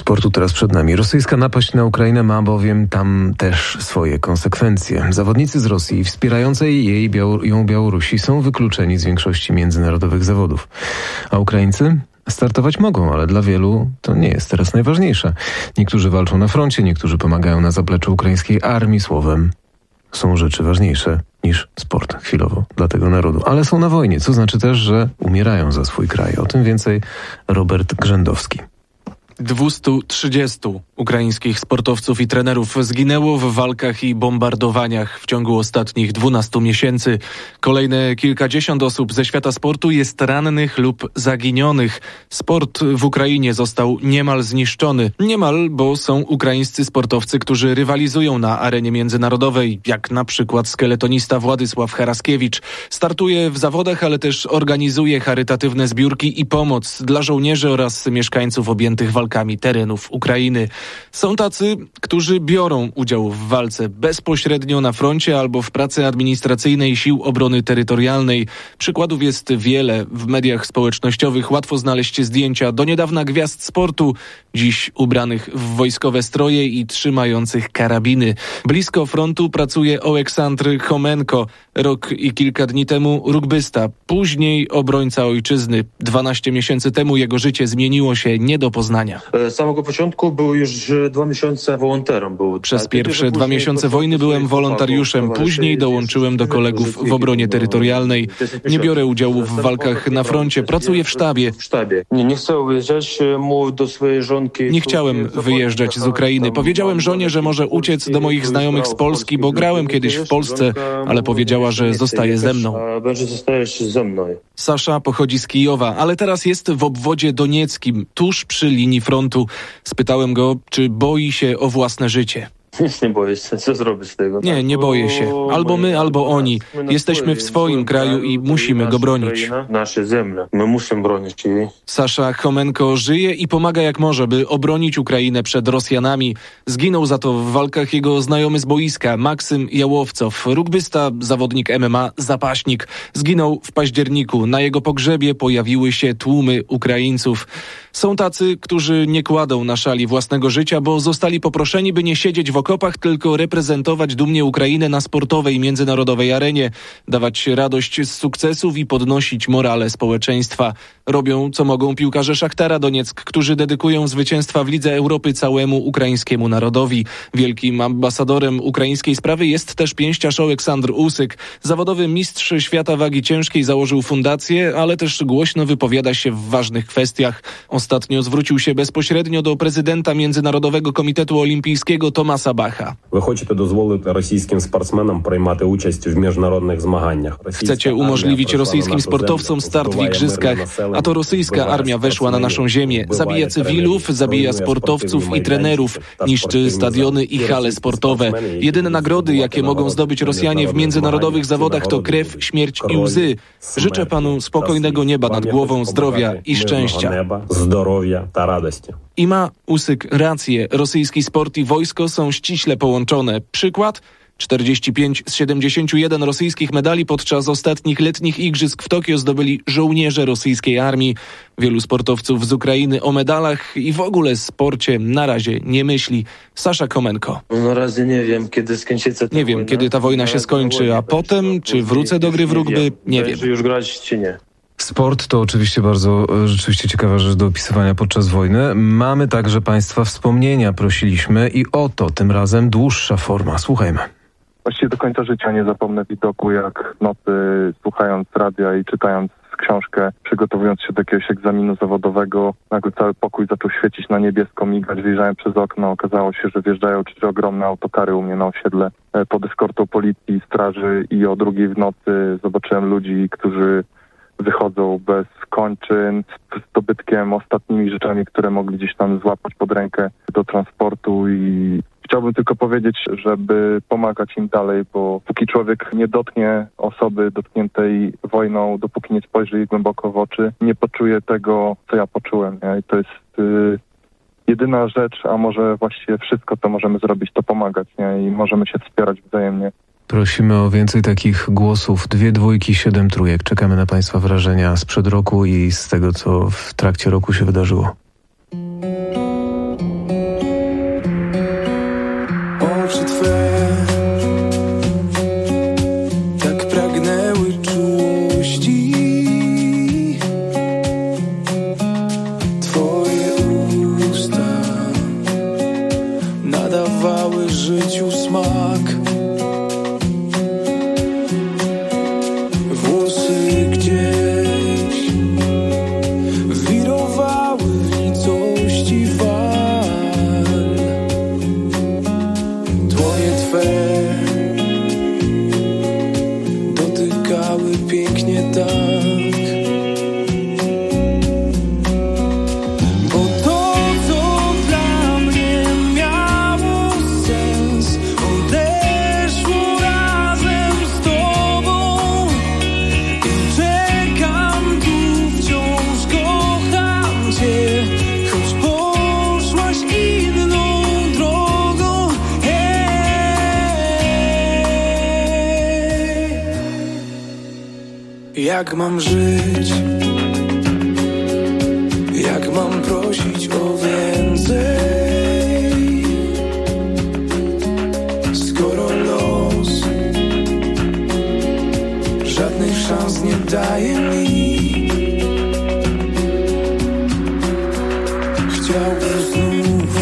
Sportu teraz przed nami. Rosyjska napaść na Ukrainę ma bowiem tam też swoje konsekwencje. Zawodnicy z Rosji wspierającej ją Białorusi są wykluczeni z większości międzynarodowych zawodów. A Ukraińcy startować mogą, ale dla wielu to nie jest teraz najważniejsze. Niektórzy walczą na froncie, niektórzy pomagają na zapleczu ukraińskiej armii. Słowem, są rzeczy ważniejsze niż sport chwilowo dla tego narodu. Ale są na wojnie, co znaczy też, że umierają za swój kraj. O tym więcej Robert Grzędowski. 230 ukraińskich sportowców i trenerów zginęło w walkach i bombardowaniach w ciągu ostatnich 12 miesięcy. Kolejne kilkadziesiąt osób ze świata sportu jest rannych lub zaginionych. Sport w Ukrainie został niemal zniszczony. Niemal, bo są ukraińscy sportowcy, którzy rywalizują na arenie międzynarodowej, jak na przykład skeletonista Władysław Haraskiewicz. Startuje w zawodach, ale też organizuje charytatywne zbiórki i pomoc dla żołnierzy oraz mieszkańców objętych walkami terenów Ukrainy. Są tacy, którzy biorą udział w walce bezpośrednio na froncie albo w pracy administracyjnej Sił Obrony Terytorialnej. Przykładów jest wiele. W mediach społecznościowych łatwo znaleźć zdjęcia do niedawna gwiazd sportu, dziś ubranych w wojskowe stroje i trzymających karabiny. Blisko frontu pracuje Oleksandr Chomenko. Rok i kilka dni temu rugbysta, później obrońca ojczyzny. 12 miesięcy temu jego życie zmieniło się nie do poznania. Z samego początku był już 2 miesiące wolontariuszem. Przez pierwsze 2 miesiące wojny byłem wolontariuszem, później dołączyłem do kolegów w obronie terytorialnej. Nie biorę udziału w walkach na froncie, pracuję w sztabie. Nie chciałem wyjeżdżać z Ukrainy. Powiedziałem żonie, że może uciec do moich znajomych z Polski, bo grałem kiedyś w Polsce, ale powiedziała, że zostaje ze mną. Sasza pochodzi z Kijowa, ale teraz jest w obwodzie donieckim, tuż przy linii frontu. Spytałem go, czy boi się o własne życie. Nie boję się, co zrobić z tego? Nie boję się. Albo my, albo oni. Jesteśmy w swoim kraju i musimy go bronić. Nasze ziemie. My musimy bronić jej. Sasza Chomenko żyje i pomaga jak może, by obronić Ukrainę przed Rosjanami. Zginął za to w walkach jego znajomy z boiska, Maksym Jałowcow, rugbysta, zawodnik MMA, zapaśnik. Zginął w październiku. Na jego pogrzebie pojawiły się tłumy Ukraińców. Są tacy, którzy nie kładą na szali własnego życia, bo zostali poproszeni, by nie siedzieć w okopach, tylko reprezentować dumnie Ukrainę na sportowej, międzynarodowej arenie, dawać radość z sukcesów i podnosić morale społeczeństwa. Robią, co mogą piłkarze Szachtara Donieck, którzy dedykują zwycięstwa w Lidze Europy całemu ukraińskiemu narodowi. Wielkim ambasadorem ukraińskiej sprawy jest też pięściarz Oleksandr Usyk. Zawodowy mistrz świata wagi ciężkiej założył fundację, ale też głośno wypowiada się w ważnych kwestiach. Ostatnio zwrócił się bezpośrednio do prezydenta Międzynarodowego Komitetu Olimpijskiego Tomasa Bacha. Chcecie umożliwić rosyjskim sportowcom start w igrzyskach, a to rosyjska armia weszła na naszą ziemię. Zabija cywilów, zabija sportowców i trenerów, niszczy stadiony i hale sportowe. Jedyne nagrody, jakie mogą zdobyć Rosjanie w międzynarodowych zawodach, to krew, śmierć i łzy. Życzę panu spokojnego nieba nad głową, zdrowia i szczęścia. I ma Usyk rację. Rosyjski sport i wojsko są ściśle połączone. Przykład? 45 z 71 rosyjskich medali podczas ostatnich letnich igrzysk w Tokio zdobyli żołnierze rosyjskiej armii. Wielu sportowców z Ukrainy o medalach i w ogóle sporcie na razie nie myśli. Sasza Chomenko. Na razie nie wiem, kiedy skończy się ta Nie wiem, kiedy ta wojna się skończy, a potem, czy wrócę do gry w rugby, nie wiem. Czy już grać, czy nie. Sport to oczywiście bardzo rzeczywiście ciekawa rzecz do opisywania podczas wojny. Mamy także Państwa wspomnienia, prosiliśmy i oto tym razem dłuższa forma. Słuchajmy. Właściwie do końca życia nie zapomnę widoku, jak w nocy słuchając radia i czytając książkę, przygotowując się do jakiegoś egzaminu zawodowego, nagle cały pokój zaczął świecić na niebiesko, migać, wyjrzałem przez okno, okazało się, że wjeżdżają 3 ogromne autokary u mnie na osiedle pod eskortą policji, straży i o 2:00 w nocy zobaczyłem ludzi, którzy wychodzą bez kończyn, z dobytkiem, ostatnimi rzeczami, które mogli gdzieś tam złapać pod rękę do transportu i chciałbym tylko powiedzieć, żeby pomagać im dalej, bo póki człowiek nie dotknie osoby dotkniętej wojną, dopóki nie spojrzy jej głęboko w oczy, nie poczuje tego, co ja poczułem. Nie? I to jest jedyna rzecz, a może właściwie wszystko, co możemy zrobić, to pomagać, nie? I możemy się wspierać wzajemnie. Prosimy o więcej takich głosów. 2 dwójki, 7 trójek. Czekamy na Państwa wrażenia sprzed roku i z tego, co w trakcie roku się wydarzyło. pięknie tak. Bo to, co dla mnie miało sens, odeszło razem z tobą. I czekam tu wciąż, kocham cię, choć poszłaś inną drogą. Jak mam żyć? Jak mam prosić o więcej? Skoro los żadnych szans nie daje mi, chciałbym znów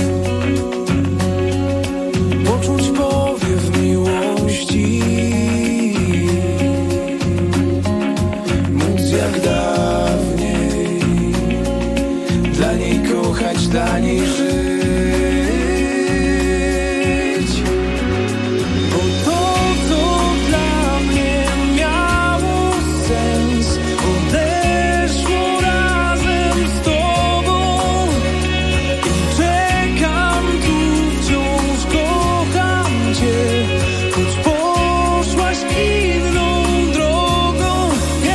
poczuć powiew miłości, móc jak dawniej dla niej kochać, dla niej żyć. Bo to, co dla mnie miało sens, odeszło razem z tobą. I czekam tu wciąż, kocham cię, choć poszłaś inną drogą.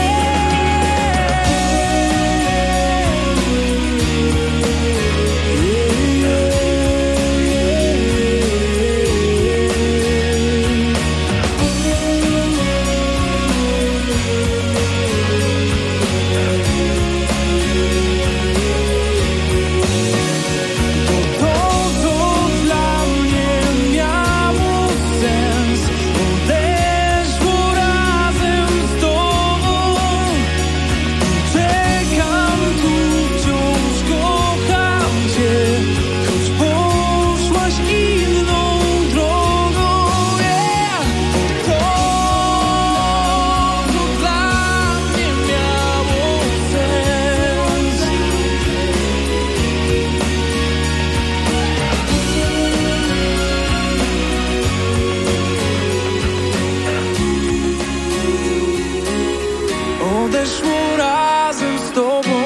To, co dla mnie miało sens, odeszło razem z tobą. Czekam tu wciąż, kocham cię, choć poszłaś inną drogą. To, co dla mnie miało sens. Odeszło razem z tobą.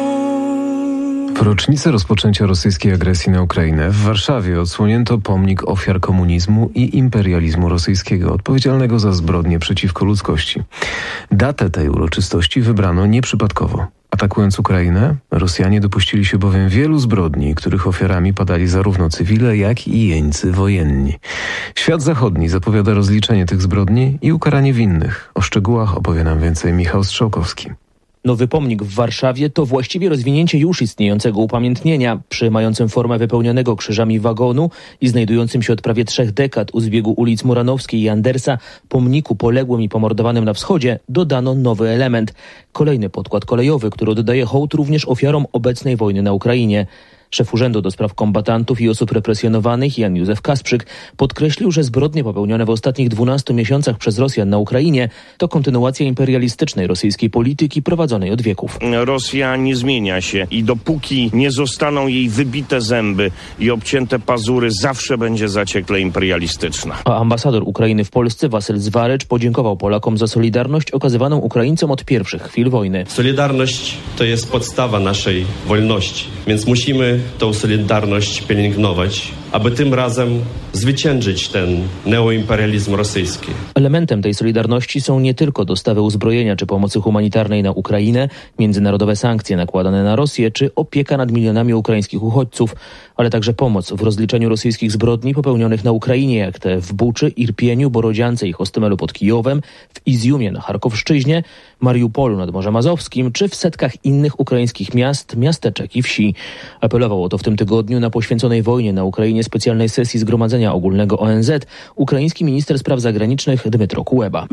W rocznicę rozpoczęcia rosyjskiej agresji na Ukrainę w Warszawie odsłonięto pomnik ofiar komunizmu i imperializmu rosyjskiego, odpowiedzialnego za zbrodnie przeciwko ludzkości. Datę tej uroczystości wybrano nieprzypadkowo. Atakując Ukrainę, Rosjanie dopuścili się bowiem wielu zbrodni, których ofiarami padali zarówno cywile, jak i jeńcy wojenni. Świat zachodni zapowiada rozliczenie tych zbrodni i ukaranie winnych. O szczegółach opowie nam więcej Michał Strzałkowski. Nowy pomnik w Warszawie to właściwie rozwinięcie już istniejącego upamiętnienia, przy mającym formę wypełnionego krzyżami wagonu i znajdującym się od prawie 3 dekad u zbiegu ulic Muranowskiej i Andersa pomniku poległym i pomordowanym na wschodzie dodano nowy element. Kolejny podkład kolejowy, który oddaje hołd również ofiarom obecnej wojny na Ukrainie. Szef Urzędu do Spraw Kombatantów i Osób Represjonowanych Jan Józef Kasprzyk podkreślił, że zbrodnie popełnione w ostatnich 12 miesiącach przez Rosjan na Ukrainie to kontynuacja imperialistycznej rosyjskiej polityki prowadzonej od wieków. Rosja nie zmienia się i dopóki nie zostaną jej wybite zęby i obcięte pazury, zawsze będzie zaciekle imperialistyczna. A ambasador Ukrainy w Polsce Wasyl Zwarycz podziękował Polakom za solidarność okazywaną Ukraińcom od pierwszych chwil wojny. Solidarność to jest podstawa naszej wolności, więc musimy tą solidarność pielęgnować, aby tym razem zwyciężyć ten neoimperializm rosyjski. Elementem tej solidarności są nie tylko dostawy uzbrojenia czy pomocy humanitarnej na Ukrainę, międzynarodowe sankcje nakładane na Rosję czy opieka nad milionami ukraińskich uchodźców, ale także pomoc w rozliczeniu rosyjskich zbrodni popełnionych na Ukrainie, jak te w Buczy, Irpieniu, Borodziance i Hostomelu pod Kijowem, w Izjumie na Charkowszczyźnie, Mariupolu nad Morzem Azowskim czy w setkach innych ukraińskich miast, miasteczek i wsi. Apelował o to w tym tygodniu na poświęconej wojnie na Ukrainie specjalnej sesji Zgromadzenia Ogólnego ONZ ukraiński minister spraw zagranicznych Dmytro Kuleba.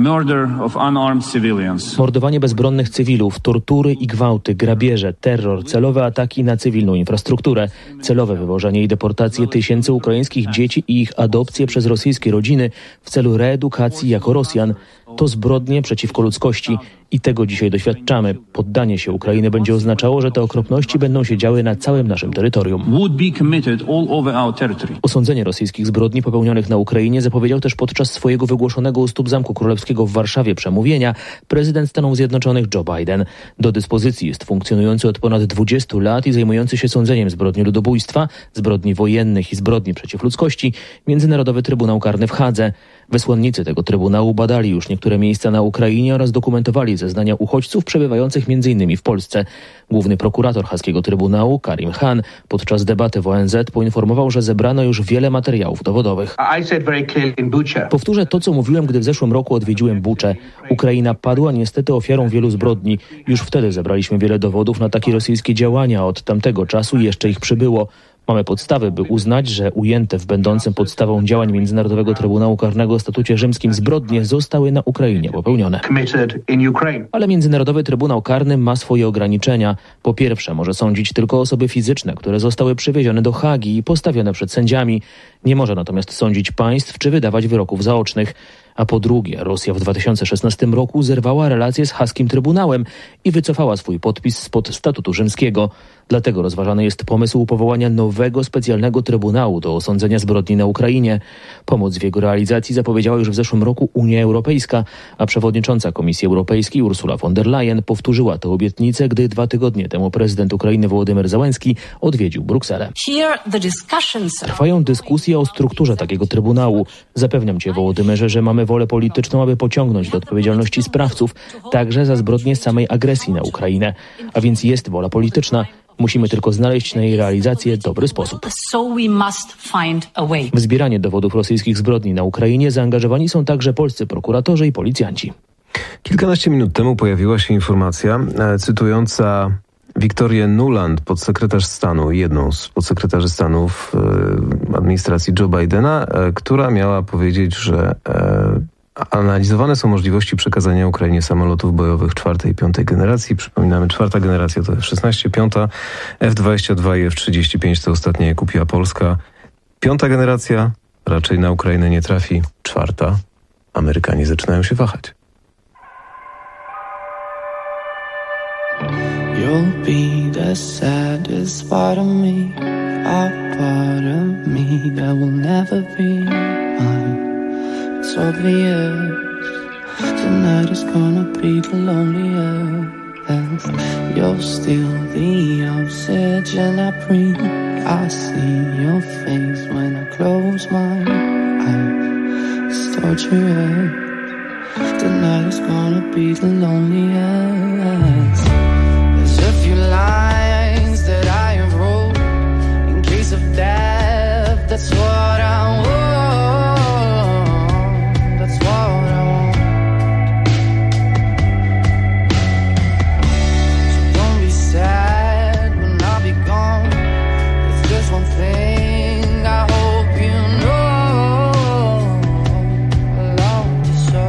Mordowanie bezbronnych cywilów, tortury i gwałty, grabieże, terror, celowe ataki na cywilną infrastrukturę, celowe wywożenie i deportacje tysięcy ukraińskich dzieci i ich adopcje przez rosyjskie rodziny w celu reedukacji jako Rosjan. To zbrodnie przeciwko ludzkości i tego dzisiaj doświadczamy. Poddanie się Ukrainy będzie oznaczało, że te okropności będą się działy na całym naszym terytorium. Osądzenie rosyjskich zbrodni popełnionych na Ukrainie zapowiedział też podczas swojego wygłoszonego u stóp Zamku Królewskiego w Warszawie przemówienia prezydent Stanów Zjednoczonych Joe Biden. Do dyspozycji jest funkcjonujący od ponad 20 lat i zajmujący się sądzeniem zbrodni ludobójstwa, zbrodni wojennych i zbrodni przeciw ludzkości Międzynarodowy Trybunał Karny w Hadze. Wysłannicy tego trybunału badali już niektóre miejsca na Ukrainie oraz dokumentowali zeznania uchodźców przebywających m.in. w Polsce. Główny prokurator haskiego trybunału, Karim Khan, podczas debaty w ONZ poinformował, że zebrano już wiele materiałów dowodowych. Powtórzę to, co mówiłem, gdy w zeszłym roku odwiedziłem Buczę. Ukraina padła niestety ofiarą wielu zbrodni. Już wtedy zebraliśmy wiele dowodów na takie rosyjskie działania. Od tamtego czasu jeszcze ich przybyło. Mamy podstawy, by uznać, że ujęte w będącym podstawą działań Międzynarodowego Trybunału Karnego w statucie rzymskim zbrodnie zostały na Ukrainie popełnione. Ale Międzynarodowy Trybunał Karny ma swoje ograniczenia. Po pierwsze, może sądzić tylko osoby fizyczne, które zostały przywiezione do Hagi i postawione przed sędziami. Nie może natomiast sądzić państw czy wydawać wyroków zaocznych. A po drugie, Rosja w 2016 roku zerwała relacje z haskim Trybunałem i wycofała swój podpis spod statutu rzymskiego. Dlatego rozważany jest pomysł powołania nowego specjalnego trybunału do osądzenia zbrodni na Ukrainie. Pomoc w jego realizacji zapowiedziała już w zeszłym roku Unia Europejska, a przewodnicząca Komisji Europejskiej Ursula von der Leyen powtórzyła tę obietnicę, gdy 2 tygodnie temu prezydent Ukrainy Wołodymyr Zełenski odwiedził Brukselę. Trwają dyskusje o strukturze takiego trybunału. Zapewniam Cię, Wołodymyrze, że mamy wolę polityczną, aby pociągnąć do odpowiedzialności sprawców, także za zbrodnie samej agresji na Ukrainę. A więc jest wola polityczna. Musimy tylko znaleźć na jej realizację dobry sposób. W zbieranie dowodów rosyjskich zbrodni na Ukrainie zaangażowani są także polscy prokuratorzy i policjanci. Kilkanaście minut temu pojawiła się informacja cytująca Victorię Nuland, podsekretarz stanu, jedną z podsekretarzy stanu w administracji Joe Bidena, która miała powiedzieć, że analizowane są możliwości przekazania Ukrainie samolotów bojowych 4. i 5. generacji. Przypominamy, 4. generacja to F-16, 5. F-22 i F-35 to ostatnie je kupiła Polska. 5. generacja raczej na Ukrainę nie trafi. 4. Amerykanie zaczynają się wahać. You'll be the saddest part of me, a part of me that will never be mine. It's obvious tonight is gonna be the loneliest. You're still the oxygen I breathe. I see your face when I close my eyes. It's torturous. Tonight is gonna be the loneliest. There's a few lines that I have wrote in case of death. That's what I want. That's what I want. So don't be sad when I'll be gone. There's just one thing I hope you know. I love you so.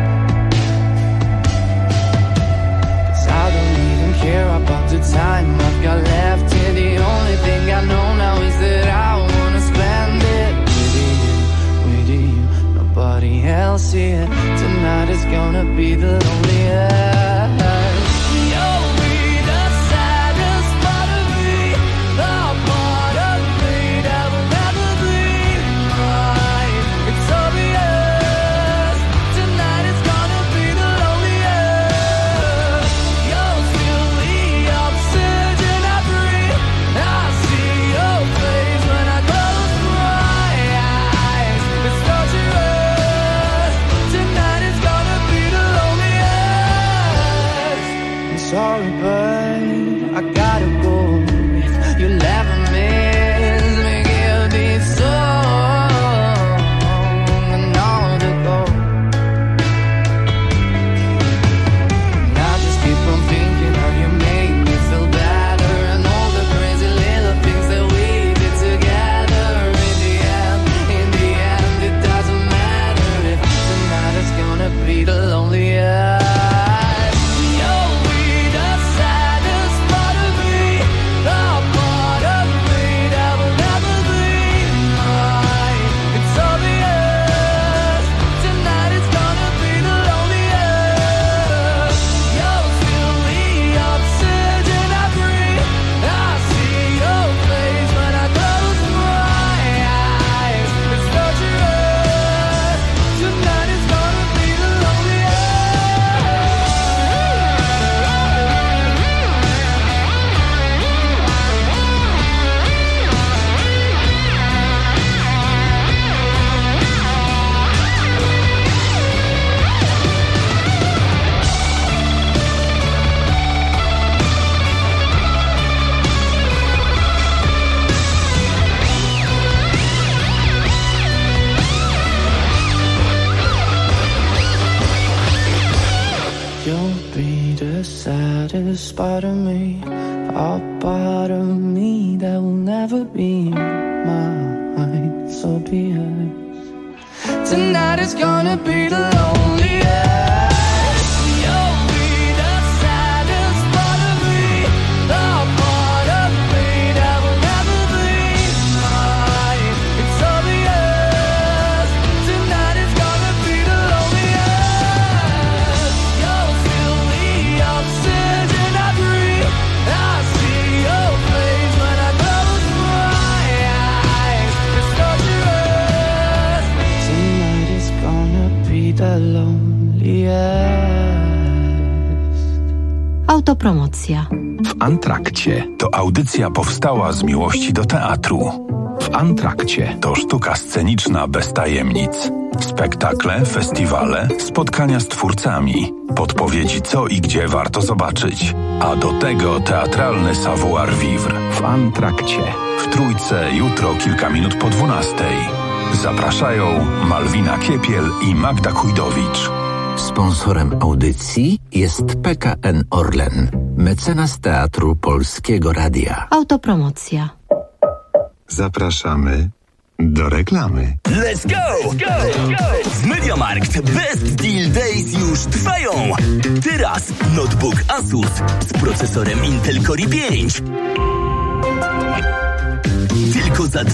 'Cause I don't even care about the time I've got left here. The only thing I know now is that I wanna spend it with you, nobody else here. Tonight is gonna be the loneliest. You'll be the saddest part of me, the part of me that will never be mine. It's obvious. Tonight is gonna be the loneliest. You'll feel the oxygen I breathe. I see your face when I close my eyes. It's torturous. Tonight is gonna be the loneliest. I'm sorry, but I gotta go. If you'll ever miss me, give this song another go. And I just keep on thinking how you make me feel better, and all the crazy little things that we did together. In the end, it doesn't matter if tonight is gonna be the loneliest. You'll be the sad. gonna be the saddest part of me, a part of me that will never be mine, so be it. Tonight is gonna be the loneliest. Autopromocja. W Antrakcie to audycja powstała z miłości do teatru. W Antrakcie to sztuka sceniczna bez tajemnic. Spektakle, festiwale, spotkania z twórcami, podpowiedzi co i gdzie warto zobaczyć. A do tego teatralny savoir-vivre. W Antrakcie. W Trójce jutro kilka minut po 12:00. Zapraszają Malwina Kiepiel i Magda Kujdowicz. Sponsorem audycji jest PKN Orlen, mecenas Teatru Polskiego Radia. Autopromocja. Zapraszamy do reklamy. Let's go! W MediaMarkt Best Deal Days już trwają. Teraz notebook Asus z procesorem Intel Core i5. Tylko za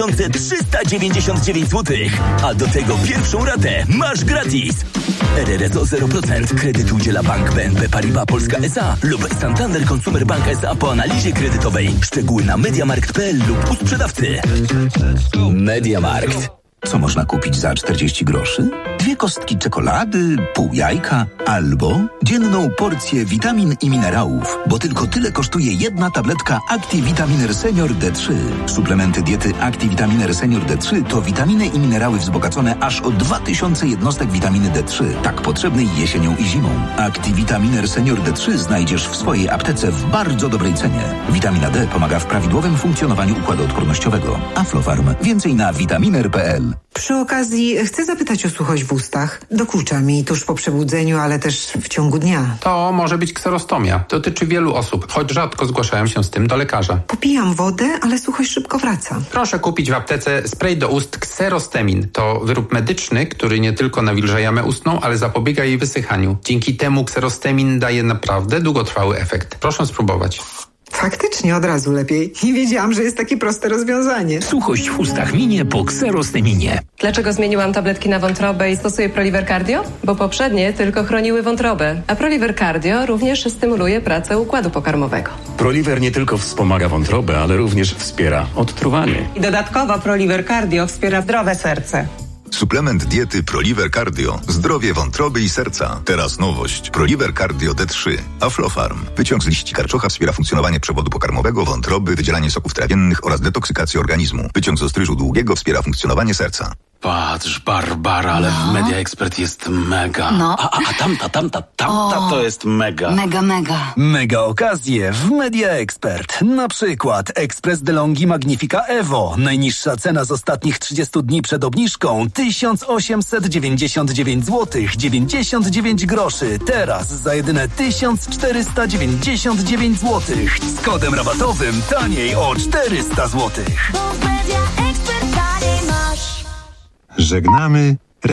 2399 zł. A do tego pierwszą ratę masz gratis. RRSO 0%. Kredyt udziela Bank BNP Paribas Polska S.A. lub Santander Consumer Bank S.A. po analizie kredytowej. Szczegóły na mediamarkt.pl lub u sprzedawcy. MediaMarkt. Co można kupić za 40 groszy? 2 kostki czekolady, pół jajka albo dzienną porcję witamin i minerałów, bo tylko tyle kosztuje jedna tabletka ActiVitaminer Senior D3. Suplementy diety ActiVitaminer Senior D3 to witaminy i minerały wzbogacone aż o 2000 jednostek witaminy D3, tak potrzebnej jesienią i zimą. ActiVitaminer Senior D3 znajdziesz w swojej aptece w bardzo dobrej cenie. Witamina D pomaga w prawidłowym funkcjonowaniu układu odpornościowego. Aflofarm. Więcej na vitaminer.pl. Przy okazji chcę zapytać o suchość w ustach. Dokucza mi tuż po przebudzeniu, ale też w ciągu dnia. To może być kserostomia. Dotyczy wielu osób, choć rzadko zgłaszają się z tym do lekarza. Popijam wodę, ale suchość szybko wraca. Proszę kupić w aptece spray do ust Xerostemin. To wyrób medyczny, który nie tylko nawilża jamę ustną, ale zapobiega jej wysychaniu. Dzięki temu Xerostemin daje naprawdę długotrwały efekt. Proszę spróbować. Faktycznie od razu lepiej. Nie wiedziałam, że jest takie proste rozwiązanie. Suchość w ustach minie po Xerosteminie. Dlaczego zmieniłam tabletki na wątrobę i stosuję Proliver Cardio? Bo poprzednie tylko chroniły wątrobę, a Proliver Cardio również stymuluje pracę układu pokarmowego. Proliver nie tylko wspomaga wątrobę, ale również wspiera odtruwanie. I dodatkowo Proliver Cardio wspiera zdrowe serce. Suplement diety Proliver Cardio. Zdrowie wątroby i serca. Teraz nowość. Proliver Cardio D3. Aflofarm. Wyciąg z liści karczocha wspiera funkcjonowanie przewodu pokarmowego, wątroby, wydzielanie soków trawiennych oraz detoksykację organizmu. Wyciąg z ostryżu długiego wspiera funkcjonowanie serca. Patrz, Barbara, ale w Media Expert jest mega. No. A tamta to jest mega. Mega. Mega okazje w Media Expert. Na przykład Express DeLonghi Magnifica Evo. Najniższa cena z ostatnich 30 dni przed obniżką 1899 zł 99 groszy. Teraz za jedyne 1499 zł. Z kodem rabatowym taniej o 400 zł. Żegnamy